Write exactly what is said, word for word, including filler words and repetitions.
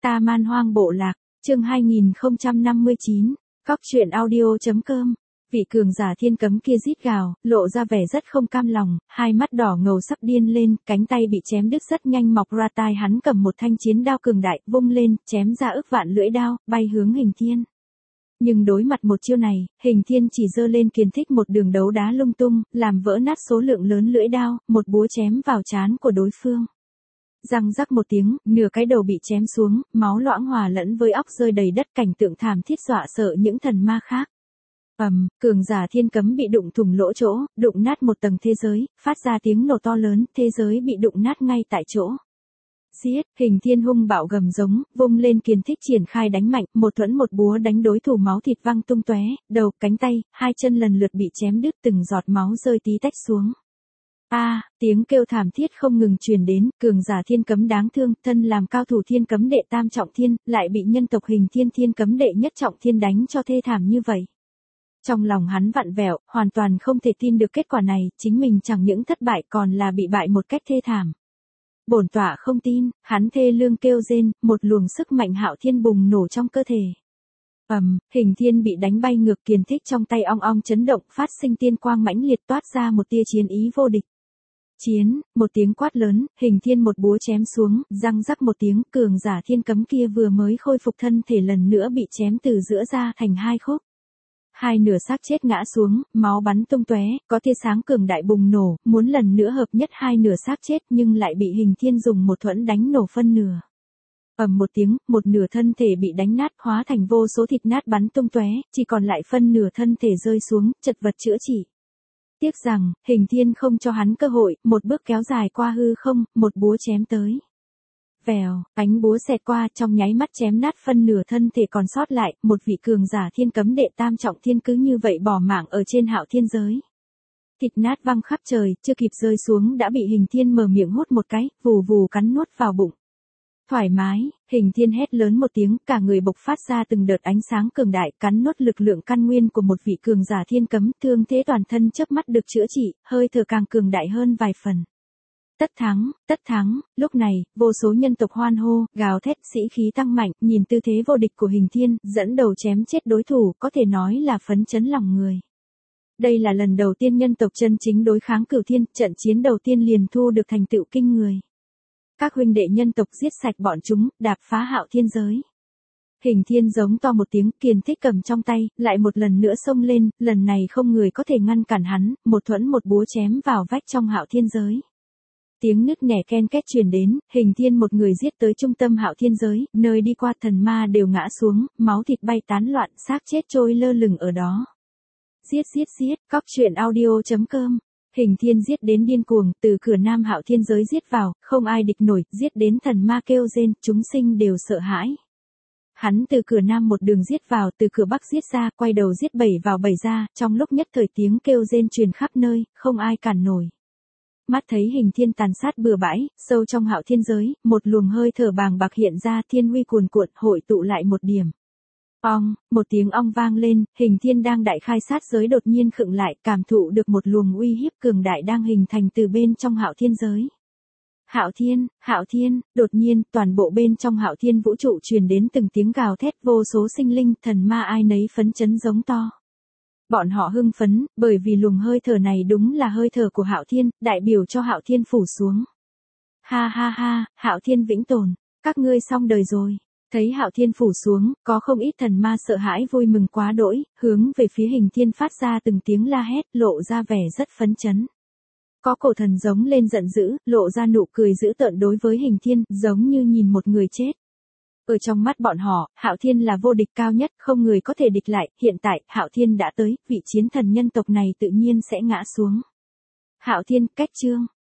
Ta Man Hoang Bộ Lạc, chương hai nghìn không trăm năm mươi chín, Cóc truyện audio chấm com. Vị cường giả thiên cấm kia rít gào, lộ ra vẻ rất không cam lòng, hai mắt đỏ ngầu sắp điên lên, cánh tay bị chém đứt rất nhanh mọc ra tai hắn cầm một thanh chiến đao cường đại, vung lên, chém ra ức vạn lưỡi đao, bay hướng Hình Thiên. Nhưng đối mặt một chiêu này, Hình Thiên chỉ giơ lên kiền thích một đường đấu đá lung tung, làm vỡ nát số lượng lớn lưỡi đao, một búa chém vào trán của đối phương. Răng rắc một tiếng, nửa cái đầu bị chém xuống, máu loãng hòa lẫn với óc rơi đầy đất, cảnh tượng thảm thiết dọa sợ những thần ma khác. Ầm, um, cường giả thiên cấm bị đụng thủng lỗ chỗ, đụng nát một tầng thế giới, phát ra tiếng nổ to lớn, thế giới bị đụng nát ngay tại chỗ. Giết, Hình Thiên hung bạo gầm giống, vung lên kiền thích triển khai đánh mạnh, một thuẫn một búa đánh đối thủ máu thịt văng tung tóe, đầu, cánh tay, hai chân lần lượt bị chém đứt, từng giọt máu rơi tí tách xuống. A, à, tiếng kêu thảm thiết không ngừng truyền đến, cường giả thiên cấm đáng thương, thân làm cao thủ thiên cấm đệ tam trọng thiên, lại bị nhân tộc Hình Thiên thiên cấm đệ nhất trọng thiên đánh cho thê thảm như vậy. Trong lòng hắn vặn vẹo, hoàn toàn không thể tin được kết quả này, chính mình chẳng những thất bại còn là bị bại một cách thê thảm. Bổn tọa không tin, hắn thê lương kêu rên, một luồng sức mạnh hạo thiên bùng nổ trong cơ thể. Ầm, um, Hình Thiên bị đánh bay ngược, kiền thích trong tay ong ong chấn động, phát sinh tiên quang mãnh liệt, toát ra một tia chiến ý vô địch. Chiến, một tiếng quát lớn, Hình Thiên một búa chém xuống, răng rắc một tiếng, cường giả thiên cấm kia vừa mới khôi phục thân thể lần nữa bị chém từ giữa ra thành hai khúc. Hai nửa xác chết ngã xuống, máu bắn tung tóe, có tia sáng cường đại bùng nổ, muốn lần nữa hợp nhất hai nửa xác chết nhưng lại bị Hình Thiên dùng một thuẫn đánh nổ phân nửa. Ầm một tiếng, một nửa thân thể bị đánh nát, hóa thành vô số thịt nát bắn tung tóe, chỉ còn lại phân nửa thân thể rơi xuống, chật vật chữa trị. Tiếc rằng, Hình Thiên không cho hắn cơ hội, một bước kéo dài qua hư không, một búa chém tới. Vèo, ánh búa xẹt qua, trong nháy mắt chém nát phân nửa thân thể còn sót lại, một vị cường giả thiên cấm đệ tam trọng thiên cứ như vậy bỏ mạng ở trên hạo thiên giới. Thịt nát văng khắp trời, chưa kịp rơi xuống đã bị Hình Thiên mở miệng hút một cái, vù vù cắn nuốt vào bụng. Thoải mái, Hình Thiên hét lớn một tiếng, cả người bộc phát ra từng đợt ánh sáng cường đại, cắn nuốt lực lượng căn nguyên của một vị cường giả thiên cấm, thương thế toàn thân chớp mắt được chữa trị, hơi thở càng cường đại hơn vài phần. Tất thắng, tất thắng, lúc này, vô số nhân tộc hoan hô, gào thét, sĩ khí tăng mạnh, nhìn tư thế vô địch của Hình Thiên, dẫn đầu chém chết đối thủ, có thể nói là phấn chấn lòng người. Đây là lần đầu tiên nhân tộc chân chính đối kháng Cửu Thiên, trận chiến đầu tiên liền thu được thành tựu kinh người. Các huynh đệ nhân tộc giết sạch bọn chúng, đạp phá hạo thiên giới. Hình Thiên giống to một tiếng, kiền thích cầm trong tay, lại một lần nữa xông lên, lần này không người có thể ngăn cản hắn, một thuẫn một búa chém vào vách trong hạo thiên giới. Tiếng nứt nẻ ken két truyền đến, Hình Thiên một người giết tới trung tâm hạo thiên giới, nơi đi qua thần ma đều ngã xuống, máu thịt bay tán loạn, xác chết trôi lơ lửng ở đó. Giết giết giết, Cóc truyện audio chấm com. Hình Thiên giết đến điên cuồng, từ cửa nam hạo thiên giới giết vào, không ai địch nổi, giết đến thần ma kêu rên, chúng sinh đều sợ hãi. Hắn từ cửa nam một đường giết vào, từ cửa bắc giết ra, quay đầu giết bảy vào bảy ra, trong lúc nhất thời tiếng kêu rên truyền khắp nơi, không ai cản nổi. Mắt thấy Hình Thiên tàn sát bừa bãi, sâu trong hạo thiên giới, một luồng hơi thở bàng bạc hiện ra, thiên uy cuồn cuộn, hội tụ lại một điểm. Ong, một tiếng ong vang lên, Hình Thiên đang đại khai sát giới đột nhiên khựng lại, cảm thụ được một luồng uy hiếp cường đại đang hình thành từ bên trong hạo thiên giới. Hạo thiên, hạo thiên, đột nhiên, toàn bộ bên trong hạo thiên vũ trụ truyền đến từng tiếng gào thét, vô số sinh linh, thần ma ai nấy phấn chấn giống to. Bọn họ hưng phấn, bởi vì luồng hơi thở này đúng là hơi thở của hạo thiên, đại biểu cho hạo thiên phủ xuống. Ha ha ha, hạo thiên vĩnh tồn, các ngươi xong đời rồi. Thấy hạo thiên phủ xuống, có không ít thần ma sợ hãi vui mừng quá đỗi, hướng về phía Hình Thiên phát ra từng tiếng la hét, lộ ra vẻ rất phấn chấn. Có cổ thần giống lên giận dữ, lộ ra nụ cười dữ tợn đối với Hình Thiên, giống như nhìn một người chết. Ở trong mắt bọn họ, hạo thiên là vô địch cao nhất, không người có thể địch lại, hiện tại, hạo thiên đã tới, vị chiến thần nhân tộc này tự nhiên sẽ ngã xuống. Hạo thiên, cách chương.